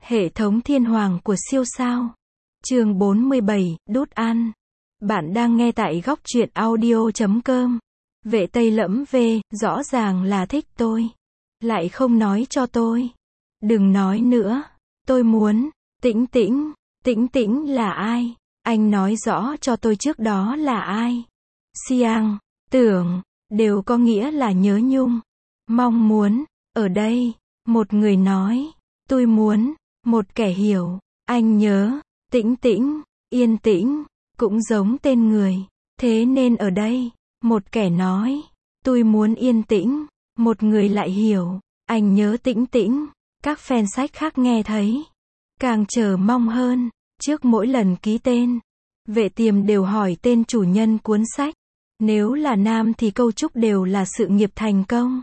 Hệ thống thiên hoàng của siêu sao. Chương 47, đút ăn. Bạn đang nghe tại góc truyện audio.com. Vệ Tây Lẫm V, rõ ràng là thích tôi. Lại không nói cho tôi. Đừng nói nữa. Tôi muốn. Tĩnh Tĩnh. Tĩnh Tĩnh là ai? Anh nói rõ cho tôi trước đó là ai? Xiang, tưởng, đều có nghĩa là nhớ nhung. Mong muốn. Ở đây, một người nói. Tôi muốn. Một kẻ hiểu. Anh nhớ. Tĩnh Tĩnh. Yên tĩnh. Cũng giống tên người. Thế nên ở đây, một kẻ nói. Tôi muốn yên tĩnh. Một người lại hiểu. Anh nhớ Tĩnh Tĩnh. Các fan sách khác nghe thấy. Càng chờ mong hơn. Trước mỗi lần ký tên, Vệ Tiềm đều hỏi tên chủ nhân cuốn sách. Nếu là nam thì câu chúc đều là sự nghiệp thành công.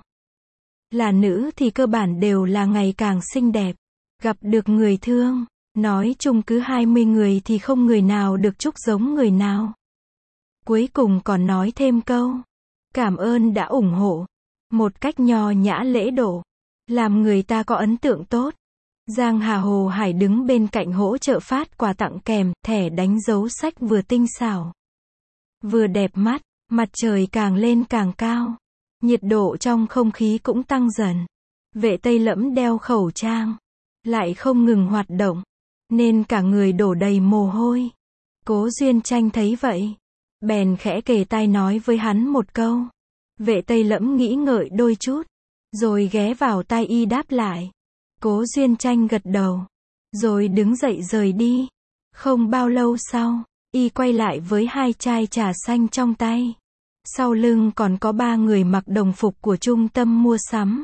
Là nữ thì cơ bản đều là ngày càng xinh đẹp. Gặp được người thương. Nói chung cứ 20 người thì không người nào được chúc giống người nào. Cuối cùng còn nói thêm câu. Cảm ơn đã ủng hộ. Một cách nho nhã lễ độ. Làm người ta có ấn tượng tốt. Giang Hà Hồ Hải đứng bên cạnh hỗ trợ phát quà tặng kèm, thẻ đánh dấu sách vừa tinh xảo. Vừa đẹp mắt, mặt trời càng lên càng cao. Nhiệt độ trong không khí cũng tăng dần. Vệ Tây Lẫm đeo khẩu trang. Lại không ngừng hoạt động. Nên cả người đổ đầy mồ hôi. Cố Duyên Tranh thấy vậy. Bèn khẽ kề tai nói với hắn một câu. Vệ Tây Lẫm nghĩ ngợi đôi chút. Rồi ghé vào tai y đáp lại. Cố Duyên Tranh gật đầu. Rồi đứng dậy rời đi. Không bao lâu sau, y quay lại với 2 chai trà xanh trong tay. Sau lưng còn có 3 người mặc đồng phục của trung tâm mua sắm.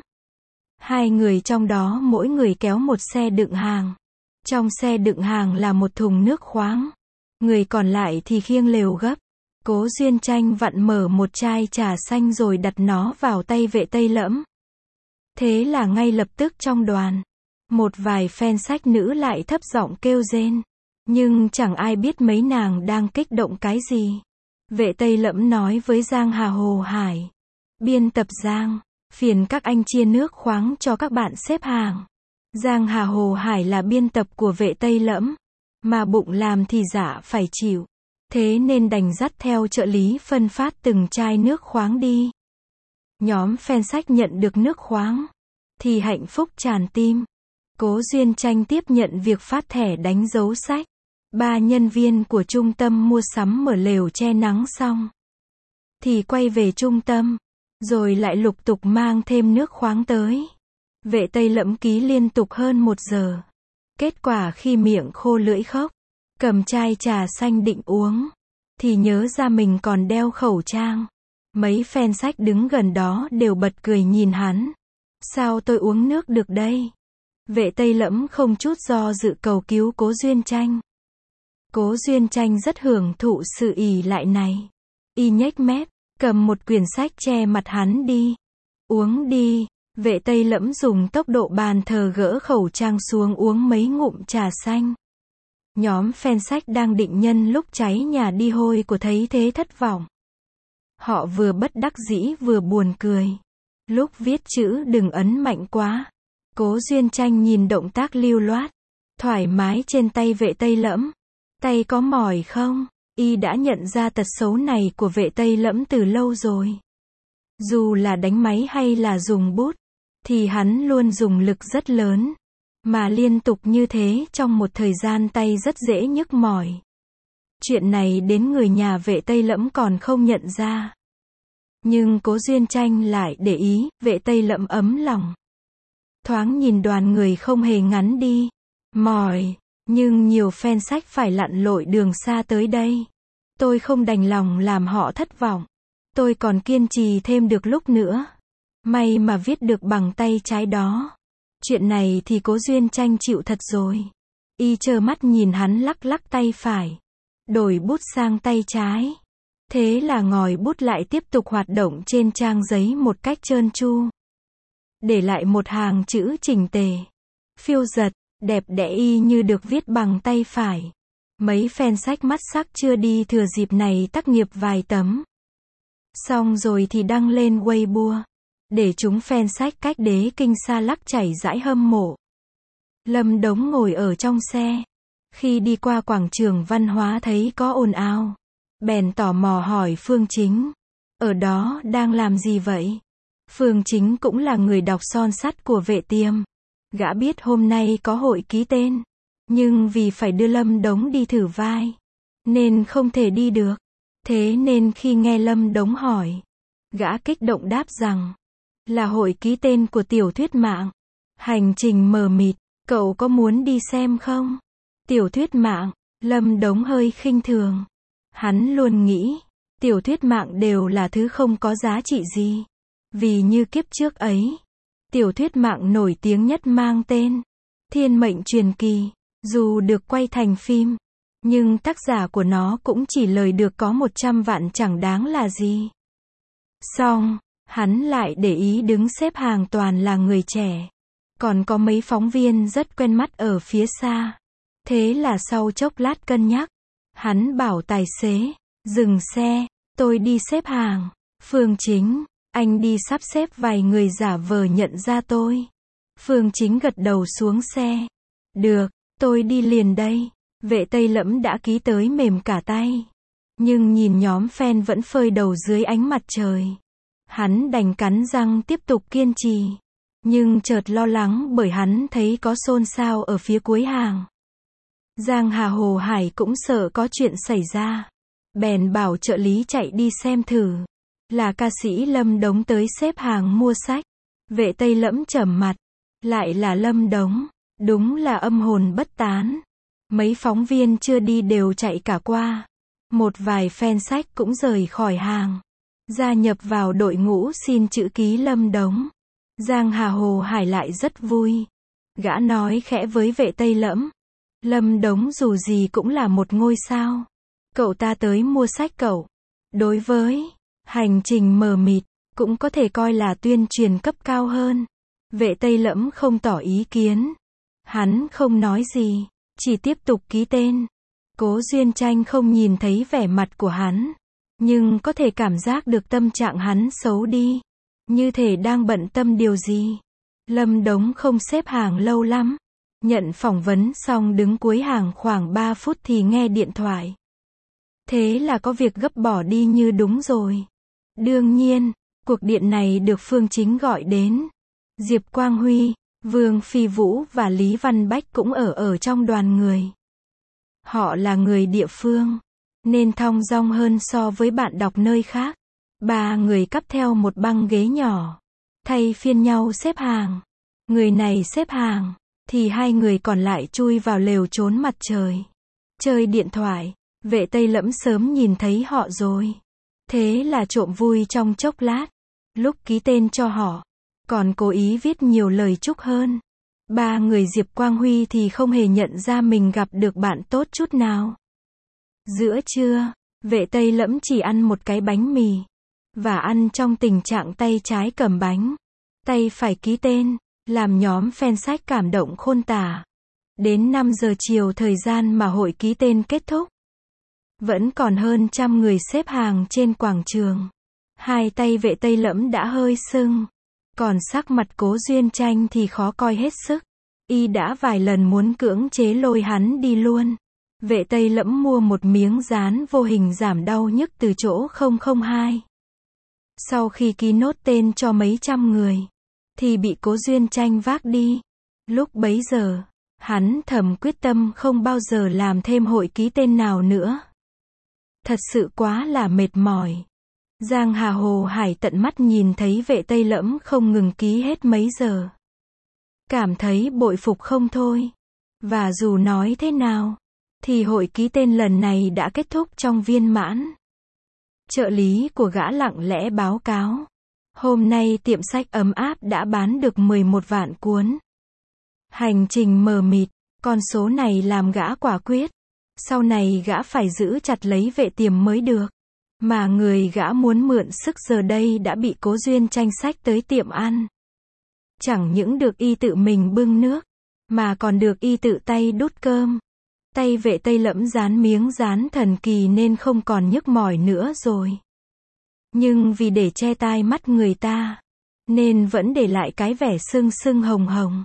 2 người trong đó mỗi người kéo một xe đựng hàng. Trong xe đựng hàng là một thùng nước khoáng. Người còn lại thì khiêng lều gấp. Cố Duyên Tranh vặn mở một chai trà xanh rồi đặt nó vào tay Vệ Tây Lẫm. Thế là ngay lập tức trong đoàn, một vài fan sách nữ lại thấp giọng kêu rên. Nhưng chẳng ai biết mấy nàng đang kích động cái gì. Vệ Tây Lẫm nói với Giang Hà Hồ Hải. Biên tập Giang, phiền các anh chia nước khoáng cho các bạn xếp hàng. Giang Hà Hồ Hải là biên tập của Vệ Tây Lẫm. Mà bụng làm thì dạ phải chịu. Thế nên đành dắt theo trợ lý phân phát từng chai nước khoáng đi. Nhóm fan sách nhận được nước khoáng. Thì hạnh phúc tràn tim. Cố Duyên Tranh tiếp nhận việc phát thẻ đánh dấu sách. 3 nhân viên của trung tâm mua sắm mở lều che nắng xong. Thì quay về trung tâm. Rồi lại lục tục mang thêm nước khoáng tới. Vệ Tây Lẫm ký liên tục hơn 1 giờ. Kết quả khi miệng khô lưỡi khóc. Cầm chai trà xanh định uống. Thì nhớ ra mình còn đeo khẩu trang. Mấy fan sách đứng gần đó đều bật cười nhìn hắn. Sao tôi uống nước được đây? Vệ Tây Lẫm không chút do dự cầu cứu Cố Duyên Tranh. Cố Duyên Tranh rất hưởng thụ sự ỷ lại này. Y nhếch mép, cầm một quyển sách che mặt hắn đi. Uống đi. Vệ Tây Lẫm dùng tốc độ bàn thờ gỡ khẩu trang xuống uống mấy ngụm trà xanh. Nhóm fan sách đang định nhân lúc cháy nhà đi hôi của thấy thế thất vọng. Họ vừa bất đắc dĩ vừa buồn cười. Lúc viết chữ đừng ấn mạnh quá. Cố Duyên Tranh nhìn động tác lưu loát, thoải mái trên tay Vệ Tây Lẫm. Tay có mỏi không? Y đã nhận ra tật xấu này của Vệ Tây Lẫm từ lâu rồi. Dù là đánh máy hay là dùng bút, thì hắn luôn dùng lực rất lớn. Mà liên tục như thế trong một thời gian tay rất dễ nhức mỏi. Chuyện này đến người nhà Vệ Tây Lẫm còn không nhận ra. Nhưng Cố Duyên Tranh lại để ý, Vệ Tây Lẫm ấm lòng. Thoáng nhìn đoàn người không hề ngắn đi. Mỏi. Nhưng nhiều fan sách phải lặn lội đường xa tới đây. Tôi không đành lòng làm họ thất vọng. Tôi còn kiên trì thêm được lúc nữa. May mà viết được bằng tay trái đó. Chuyện này thì Cố Duyên Tranh chịu thật rồi. Y trơ mắt nhìn hắn lắc lắc tay phải. Đổi bút sang tay trái. Thế là ngòi bút lại tiếp tục hoạt động trên trang giấy một cách trơn tru. Để lại một hàng chữ chỉnh tề. Phiêu giật, đẹp đẽ y như được viết bằng tay phải. Mấy fan sách mắt sắc chưa đi thừa dịp này tác nghiệp vài tấm. Xong rồi thì đăng lên Weibo. Để chúng fan sách cách đế kinh xa lắc chảy dãi hâm mộ. Lâm Đống ngồi ở trong xe. Khi đi qua quảng trường văn hóa thấy có ồn ào. Bèn tò mò hỏi Phương Chính. Ở đó đang làm gì vậy? Phương Chính cũng là người đọc son sắt của Vệ Tiềm. Gã biết hôm nay có hội ký tên. Nhưng vì phải đưa Lâm Đống đi thử vai. Nên không thể đi được. Thế nên khi nghe Lâm Đống hỏi. Gã kích động đáp rằng. Là hội ký tên của tiểu thuyết mạng. Hành trình mờ mịt. Cậu có muốn đi xem không? Tiểu thuyết mạng. Lâm Đống hơi khinh thường. Hắn luôn nghĩ. Tiểu thuyết mạng đều là thứ không có giá trị gì. Vì như kiếp trước ấy. Tiểu thuyết mạng nổi tiếng nhất mang tên. Thiên Mệnh Truyền Kỳ. Dù được quay thành phim. Nhưng tác giả của nó cũng chỉ lời được có 100 vạn chẳng đáng là gì. Xong, hắn lại để ý đứng xếp hàng toàn là người trẻ. Còn có mấy phóng viên rất quen mắt ở phía xa. Thế là sau chốc lát cân nhắc. Hắn bảo tài xế. Dừng xe, tôi đi xếp hàng. Phương Chính, anh đi sắp xếp vài người giả vờ nhận ra tôi. Phương Chính gật đầu xuống xe. Được, tôi đi liền đây. Vệ Tây Lẫm đã ký tới mềm cả tay. Nhưng nhìn nhóm fan vẫn phơi đầu dưới ánh mặt trời. Hắn đành cắn răng tiếp tục kiên trì. Nhưng chợt lo lắng bởi hắn thấy có xôn xao ở phía cuối hàng. Giang Hà Hồ Hải cũng sợ có chuyện xảy ra. Bèn bảo trợ lý chạy đi xem thử. Là ca sĩ Lâm Đống tới xếp hàng mua sách. Vệ Tây Lẫm trầm mặt. Lại là Lâm Đống. Đúng là âm hồn bất tán. Mấy phóng viên chưa đi đều chạy cả qua. Một vài fan sách cũng rời khỏi hàng. Gia nhập vào đội ngũ xin chữ ký Lâm Đống. Giang Hà Hồ Hải lại rất vui. Gã nói khẽ với Vệ Tây Lẫm. Lâm Đống dù gì cũng là một ngôi sao. Cậu ta tới mua sách cậu. Đối với hành trình mờ mịt, cũng có thể coi là tuyên truyền cấp cao hơn. Vệ Tây Lẫm không tỏ ý kiến. Hắn không nói gì, chỉ tiếp tục ký tên. Cố Duyên Tranh không nhìn thấy vẻ mặt của hắn. Nhưng có thể cảm giác được tâm trạng hắn xấu đi. Như thể đang bận tâm điều gì. Lâm Đống không xếp hàng lâu lắm. Nhận phỏng vấn xong đứng cuối hàng khoảng 3 phút thì nghe điện thoại. Thế là có việc gấp bỏ đi như đúng rồi. Đương nhiên, cuộc điện này được Phương Chính gọi đến. Diệp Quang Huy, Vương Phi Vũ và Lý Văn Bách cũng ở trong đoàn người. Họ là người địa phương, nên thong dong hơn so với bạn đọc nơi khác. 3 người cắp theo một băng ghế nhỏ, thay phiên nhau xếp hàng. Người này xếp hàng, thì 2 người còn lại chui vào lều trốn mặt trời. Chơi điện thoại. Vệ Tây Lẫm sớm nhìn thấy họ rồi. Thế là trộm vui trong chốc lát. Lúc ký tên cho họ, còn cố ý viết nhiều lời chúc hơn. 3 người Diệp Quang Huy thì không hề nhận ra mình gặp được bạn tốt chút nào. Giữa trưa, Vệ Tây Lẫm chỉ ăn một cái bánh mì. Và ăn trong tình trạng tay trái cầm bánh, tay phải ký tên, làm nhóm fan sách cảm động khôn tả. Đến 5 giờ chiều thời gian mà hội ký tên kết thúc. Vẫn còn hơn 100 người xếp hàng trên quảng trường. 2 tay Vệ Tây Lẫm đã hơi sưng. Còn sắc mặt Cố Duyên Tranh thì khó coi hết sức. Y đã vài lần muốn cưỡng chế lôi hắn đi luôn. Vệ Tây Lẫm mua một miếng dán vô hình giảm đau nhức từ chỗ 002. Sau khi ký nốt tên cho mấy trăm người, thì bị Cố Duyên Tranh vác đi. Lúc bấy giờ, hắn thầm quyết tâm không bao giờ làm thêm hội ký tên nào nữa. Thật sự quá là mệt mỏi. Giang Hà Hồ Hải tận mắt nhìn thấy Vệ Tây Lẫm không ngừng ký hết mấy giờ. Cảm thấy bội phục không thôi. Và dù nói thế nào, thì hội ký tên lần này đã kết thúc trong viên mãn. Trợ lý của gã lặng lẽ báo cáo. Hôm nay tiệm sách Ấm Áp đã bán được 11 vạn cuốn. Hành trình mờ mịt, con số này làm gã quả quyết. Sau này gã phải giữ chặt lấy Vệ Tiềm mới được. Mà người gã muốn mượn sức giờ đây đã bị Cố Duyên Tranh sách tới tiệm ăn. Chẳng những được y tự mình bưng nước, mà còn được y tự tay đút cơm. Tay Vệ Tây Lẫm dán miếng dán thần kỳ nên không còn nhức mỏi nữa rồi. Nhưng vì để che tai mắt người ta, nên vẫn để lại cái vẻ sưng sưng hồng hồng.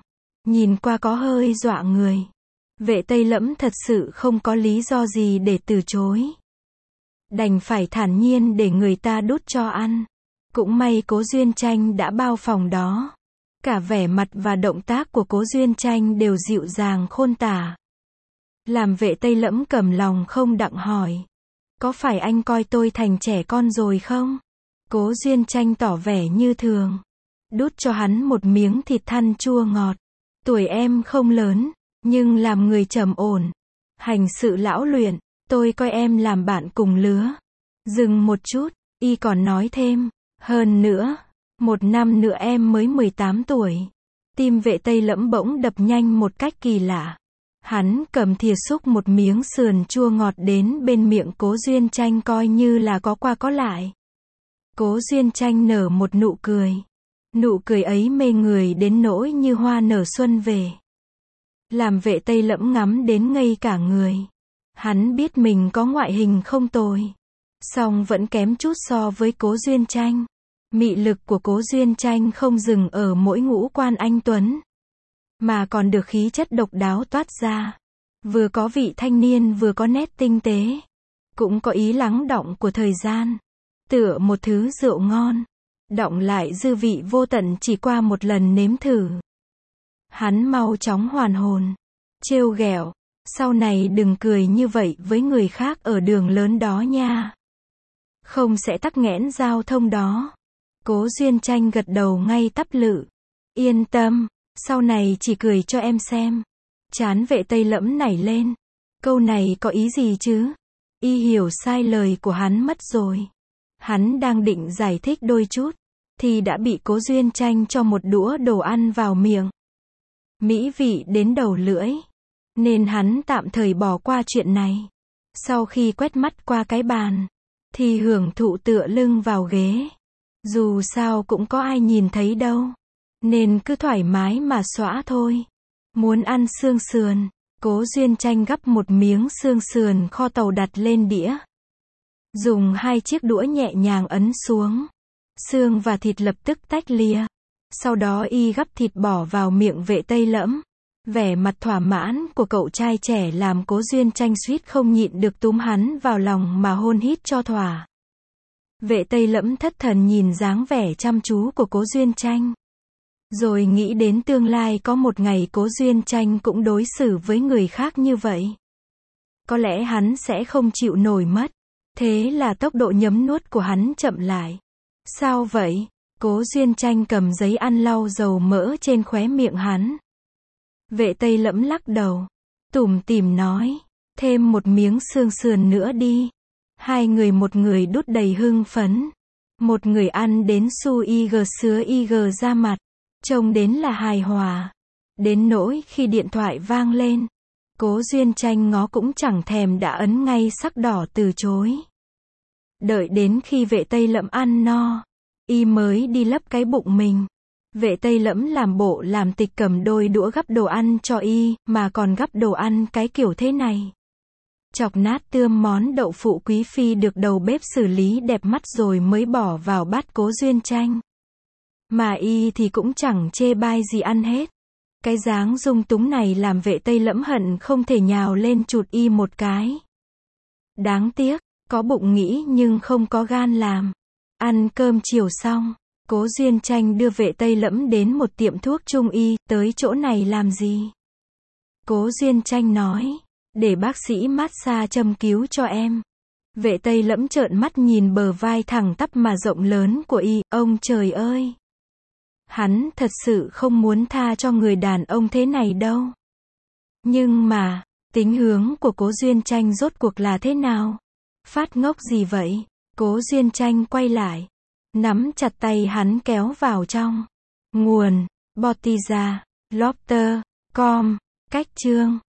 nhìn qua có hơi dọa người. Vệ Tây Lẫm thật sự không có lý do gì để từ chối. Đành phải thản nhiên để người ta đút cho ăn. Cũng may Cố Duyên Tranh đã bao phòng đó. Cả vẻ mặt và động tác của Cố Duyên Tranh đều dịu dàng khôn tả. Làm Vệ Tây Lẫm cầm lòng không đặng hỏi. Có phải anh coi tôi thành trẻ con rồi không? Cố Duyên Tranh tỏ vẻ như thường. Đút cho hắn một miếng thịt thăn chua ngọt. Tuổi em không lớn, nhưng làm người trầm ổn. Hành sự lão luyện, tôi coi em làm bạn cùng lứa. Dừng một chút, y còn nói thêm. Hơn nữa, 1 năm nữa em mới 18 tuổi. Tim Vệ Tây Lẫm bỗng đập nhanh một cách kỳ lạ. Hắn cầm thìa xúc một miếng sườn chua ngọt đến bên miệng Cố Duyên Tranh coi như là có qua có lại. Cố Duyên Tranh nở một nụ cười. Nụ cười ấy mê người đến nỗi như hoa nở xuân về. Làm Vệ Tây Lẫm ngắm đến ngây cả người. Hắn biết mình có ngoại hình không tồi. Song vẫn kém chút so với Cố Duyên Tranh. Mị lực của Cố Duyên Tranh không dừng ở mỗi ngũ quan anh tuấn, mà còn được khí chất độc đáo toát ra. Vừa có vị thanh niên vừa có nét tinh tế. Cũng có ý lắng đọng của thời gian. Tựa một thứ rượu ngon. Đọng lại dư vị vô tận chỉ qua một lần nếm thử. Hắn mau chóng hoàn hồn. Trêu ghẹo. Sau này đừng cười như vậy với người khác ở đường lớn đó nha. Không sẽ tắc nghẽn giao thông đó. Cố Duyên Tranh gật đầu ngay tắp lự. Yên tâm, sau này chỉ cười cho em xem. Trán Vệ Tây Lẫm nảy lên. Câu này có ý gì chứ? Y hiểu sai lời của hắn mất rồi. Hắn đang định giải thích đôi chút, thì đã bị Cố Duyên Tranh cho một đũa đồ ăn vào miệng. Mỹ vị đến đầu lưỡi. Nên hắn tạm thời bỏ qua chuyện này. Sau khi quét mắt qua cái bàn, thì hưởng thụ tựa lưng vào ghế. Dù sao cũng có ai nhìn thấy đâu. Nên cứ thoải mái mà xõa thôi. Muốn ăn xương sườn. Cố Duyên Tranh gắp một miếng xương sườn kho tàu đặt lên đĩa. Dùng 2 chiếc đũa nhẹ nhàng ấn xuống. Xương và thịt lập tức tách lìa. Sau đó y gắp thịt bỏ vào miệng Vệ Tây Lẫm. Vẻ mặt thỏa mãn của cậu trai trẻ làm Cố Duyên Tranh suýt không nhịn được túm hắn vào lòng mà hôn hít cho thỏa. Vệ Tây Lẫm thất thần nhìn dáng vẻ chăm chú của Cố Duyên Tranh. Rồi nghĩ đến tương lai có một ngày Cố Duyên Tranh cũng đối xử với người khác như vậy. Có lẽ hắn sẽ không chịu nổi mất. Thế là tốc độ nhấm nuốt của hắn chậm lại. Sao vậy? Cố Duyên Tranh cầm giấy ăn lau dầu mỡ trên khóe miệng hắn. Vệ Tây Lẫm lắc đầu. Tủm tỉm nói. Thêm một miếng xương sườn nữa đi. Hai người một người đút đầy hưng phấn. Một người ăn đến su ig sứa ig ra mặt. Trông đến là hài hòa. Đến nỗi khi điện thoại vang lên, Cố Duyên Tranh ngó cũng chẳng thèm đã ấn ngay sắc đỏ từ chối. Đợi đến khi Vệ Tây Lẫm ăn no, y mới đi lấp cái bụng mình. Vệ Tây Lẫm làm bộ làm tịch cầm đôi đũa gắp đồ ăn cho y, mà còn gắp đồ ăn cái kiểu thế này. Chọc nát tươm món đậu phụ quý phi được đầu bếp xử lý đẹp mắt rồi mới bỏ vào bát Cố Duyên Tranh. Mà y thì cũng chẳng chê bai gì ăn hết. Cái dáng dung túng này làm Vệ Tây Lẫm hận không thể nhào lên chụt y một cái. Đáng tiếc, có bụng nghĩ nhưng không có gan làm. Ăn cơm chiều xong, Cố Duyên Tranh đưa Vệ Tây Lẫm đến một tiệm thuốc trung y. Tới chỗ này làm gì? Cố Duyên Tranh nói. Để bác sĩ massage châm cứu cho em. Vệ Tây Lẫm trợn mắt nhìn bờ vai thẳng tắp mà rộng lớn của y. Ông trời ơi! Hắn thật sự không muốn tha cho người đàn ông thế này đâu. Nhưng mà, tính hướng của Cố Duyên Tranh rốt cuộc là thế nào? Phát ngốc gì vậy? Cố Duyên Tranh quay lại, nắm chặt tay hắn kéo vào trong. Nguồn: Bottiza, Lobster.com. Cách chương